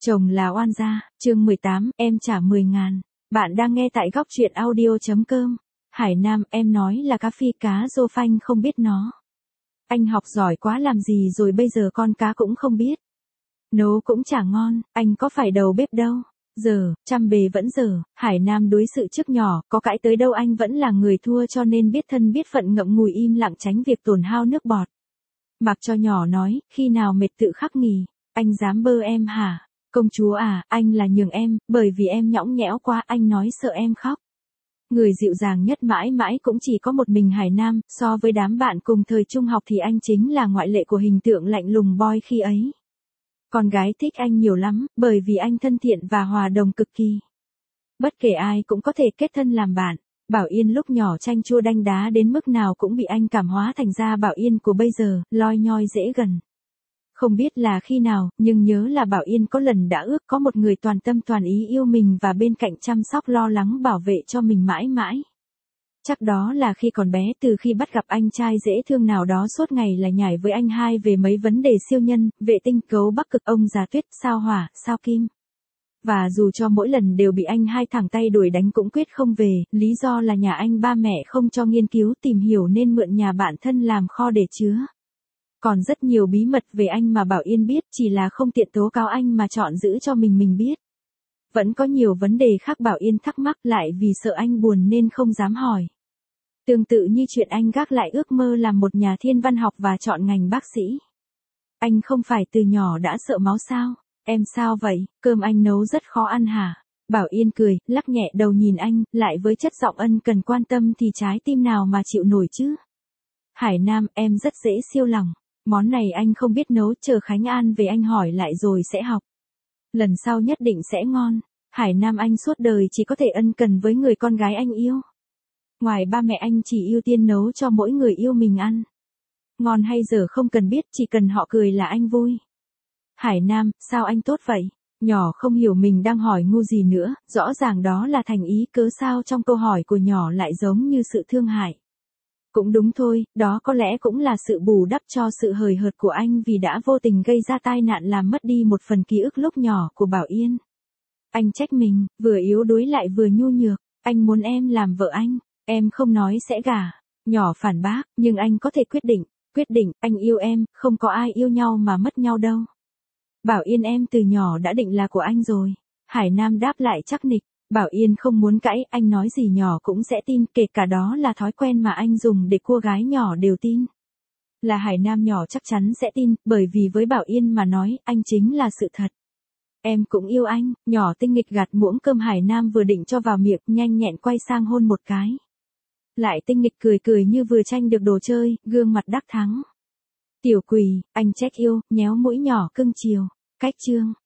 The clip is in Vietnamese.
Chồng là oan gia, chương 18, em trả 10.000. Bạn đang nghe tại góc truyện audio.com. Hải Nam, em nói là cá phi cá rô phanh không biết nó. Anh học giỏi quá làm gì rồi bây giờ con cá cũng không biết. Nấu cũng chả ngon, anh có phải đầu bếp đâu. Giờ, trăm bề vẫn dở, Hải Nam đối sự trước nhỏ, có cãi tới đâu anh vẫn là người thua cho nên biết thân biết phận ngậm ngùi im lặng tránh việc tổn hao nước bọt. Mặc cho nhỏ nói, khi nào mệt tự khắc nghỉ, anh dám bơ em hả? Công chúa à, anh là nhường em, bởi vì em nhõng nhẽo quá anh nói sợ em khóc. Người dịu dàng nhất mãi mãi cũng chỉ có một mình Hải Nam, so với đám bạn cùng thời trung học thì anh chính là ngoại lệ của hình tượng lạnh lùng boy khi ấy. Con gái thích anh nhiều lắm, bởi vì anh thân thiện và hòa đồng cực kỳ. Bất kể ai cũng có thể kết thân làm bạn. Bảo Yên lúc nhỏ chanh chua đanh đá đến mức nào cũng bị anh cảm hóa thành ra Bảo Yên của bây giờ, loi nhoi dễ gần. Không biết là khi nào, nhưng nhớ là Bảo Yên có lần đã ước có một người toàn tâm toàn ý yêu mình và bên cạnh chăm sóc lo lắng bảo vệ cho mình mãi mãi. Chắc đó là khi còn bé, từ khi bắt gặp anh trai dễ thương nào đó suốt ngày là nhảy với anh hai về mấy vấn đề siêu nhân, vệ tinh, cấu Bắc Cực, ông già Tuyết, sao Hỏa, sao Kim. Và dù cho mỗi lần đều bị anh hai thẳng tay đuổi đánh cũng quyết không về, lý do là nhà anh ba mẹ không cho nghiên cứu tìm hiểu nên mượn nhà bạn thân làm kho để chứa. Còn rất nhiều bí mật về anh mà Bảo Yên biết, chỉ là không tiện tố cáo anh mà chọn giữ cho mình biết. Vẫn có nhiều vấn đề khác Bảo Yên thắc mắc, lại vì sợ anh buồn nên không dám hỏi. Tương tự như chuyện anh gác lại ước mơ làm một nhà thiên văn học và chọn ngành bác sĩ. Anh không phải từ nhỏ đã sợ máu sao? Em sao vậy, cơm anh nấu rất khó ăn hả? Bảo Yên cười, lắc nhẹ đầu nhìn anh, lại với chất giọng ân cần quan tâm thì trái tim nào mà chịu nổi chứ? Hải Nam, em rất dễ siêu lòng. Món này anh không biết nấu, chờ Khánh An về anh hỏi lại rồi sẽ học. Lần sau nhất định sẽ ngon. Hải Nam, anh suốt đời chỉ có thể ân cần với người con gái anh yêu. Ngoài ba mẹ anh chỉ ưu tiên nấu cho mỗi người yêu mình ăn. Ngon hay dở không cần biết, chỉ cần họ cười là anh vui. Hải Nam, sao anh tốt vậy? Nhỏ không hiểu mình đang hỏi ngu gì nữa, rõ ràng đó là thành ý, cớ sao trong câu hỏi của nhỏ lại giống như sự thương hại. Cũng đúng thôi, đó có lẽ cũng là sự bù đắp cho sự hời hợt của anh vì đã vô tình gây ra tai nạn làm mất đi một phần ký ức lúc nhỏ của Bảo Yên. Anh trách mình, vừa yếu đuối lại vừa nhu nhược, anh muốn em làm vợ anh, em không nói sẽ gả. Nhỏ phản bác, nhưng anh có thể quyết định, anh yêu em, không có ai yêu nhau mà mất nhau đâu. Bảo Yên, em từ nhỏ đã định là của anh rồi. Hải Nam đáp lại chắc nịch. Bảo Yên không muốn cãi, anh nói gì nhỏ cũng sẽ tin, kể cả đó là thói quen mà anh dùng để cua gái nhỏ đều tin. Là Hải Nam nhỏ chắc chắn sẽ tin, bởi vì với Bảo Yên mà nói, anh chính là sự thật. Em cũng yêu anh, nhỏ tinh nghịch gạt muỗng cơm Hải Nam vừa định cho vào miệng, nhanh nhẹn quay sang hôn một cái. Lại tinh nghịch cười như vừa tranh được đồ chơi, gương mặt đắc thắng. Tiểu quỳ, anh trách yêu, nhéo mũi nhỏ cưng chiều. Cách chương.